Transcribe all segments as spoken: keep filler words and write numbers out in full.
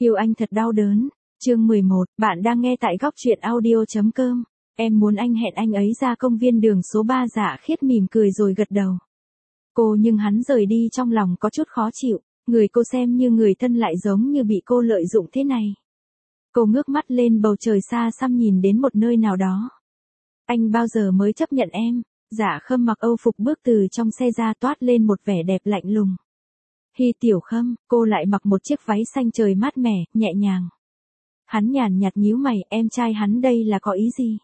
Yêu anh thật đau đớn. Chương mười một, bạn đang nghe tại góc truyện audio chấm com. Em muốn anh hẹn anh ấy ra công viên đường số ba. Dạ Khiết mỉm cười rồi gật đầu. Cô nhưng hắn rời đi trong lòng có chút khó chịu, người cô xem như người thân lại giống như bị cô lợi dụng thế này. Cô ngước mắt lên bầu trời xa xăm nhìn đến một nơi nào đó. Anh bao giờ mới chấp nhận em? Dạ Khâm mặc âu phục bước từ trong xe ra toát lên một vẻ đẹp lạnh lùng. Hi Tiểu Khâm, cô lại mặc một chiếc váy xanh trời mát mẻ, nhẹ nhàng. Hắn nhàn nhạt nhíu mày, em trai hắn đây là có ý gì?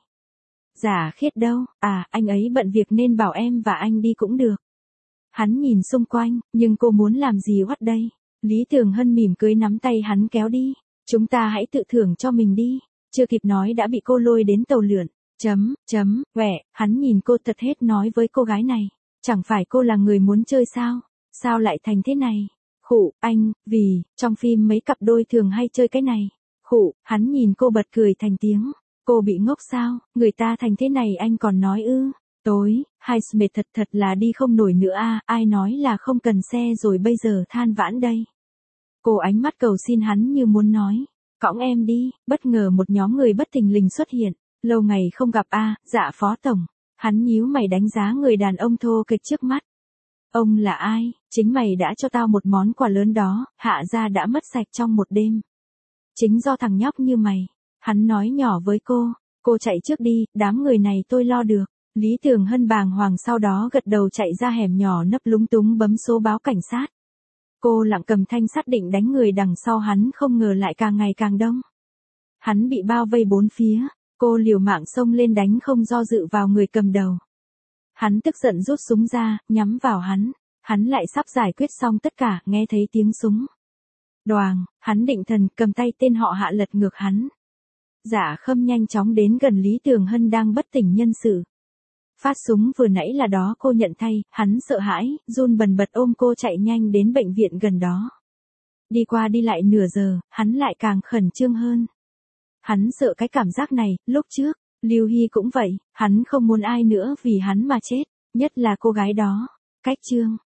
Dạ Khiết đâu, à, anh ấy bận việc nên bảo em và anh đi cũng được. Hắn nhìn xung quanh, nhưng cô muốn làm gì what đây? Lý Tường Hân mỉm cười nắm tay hắn kéo đi. Chúng ta hãy tự thưởng cho mình đi. Chưa kịp nói đã bị cô lôi đến tàu lượn. Chấm, chấm, quẹ, hắn nhìn cô thật hết nói với cô gái này. Chẳng phải cô là người muốn chơi sao? Sao lại thành thế này? Khụ, anh, vì, trong phim mấy cặp đôi thường hay chơi cái này. Khụ, hắn nhìn cô bật cười thành tiếng. Cô bị ngốc sao, người ta thành thế này anh còn nói ư. Tối, hai Smith thật thật là đi không nổi nữa a, ai nói là không cần xe rồi bây giờ than vãn đây. Cô ánh mắt cầu xin hắn như muốn nói, cõng em đi, bất ngờ một nhóm người bất thình lình xuất hiện, lâu ngày không gặp a, dạ phó tổng. Hắn nhíu mày đánh giá người đàn ông thô kệch trước mắt. Ông là ai? Chính mày đã cho tao một món quà lớn đó, hạ gia đã mất sạch trong một đêm. Chính do thằng nhóc như mày. Hắn nói nhỏ với cô, cô chạy trước đi, đám người này tôi lo được. Lý Tường Hân bàng hoàng sau đó gật đầu chạy ra hẻm nhỏ nấp lúng túng bấm số báo cảnh sát. Cô lặng cầm thanh sắt định đánh người đằng sau hắn không ngờ lại càng ngày càng đông. Hắn bị bao vây bốn phía, cô liều mạng xông lên đánh không do dự vào người cầm đầu. Hắn tức giận rút súng ra, nhắm vào hắn, hắn lại sắp giải quyết xong tất cả, nghe thấy tiếng súng. Đoàng, hắn định thần cầm tay tên họ Hạ lật ngược hắn. Dạ Khâm nhanh chóng đến gần Lý Tường Hân đang bất tỉnh nhân sự. Phát súng vừa nãy là đó cô nhận thay, hắn sợ hãi, run bần bật ôm cô chạy nhanh đến bệnh viện gần đó. Đi qua đi lại nửa giờ, hắn lại càng khẩn trương hơn. Hắn sợ cái cảm giác này, lúc trước, Lưu Hy cũng vậy, hắn không muốn ai nữa vì hắn mà chết, nhất là cô gái đó. Cách chương,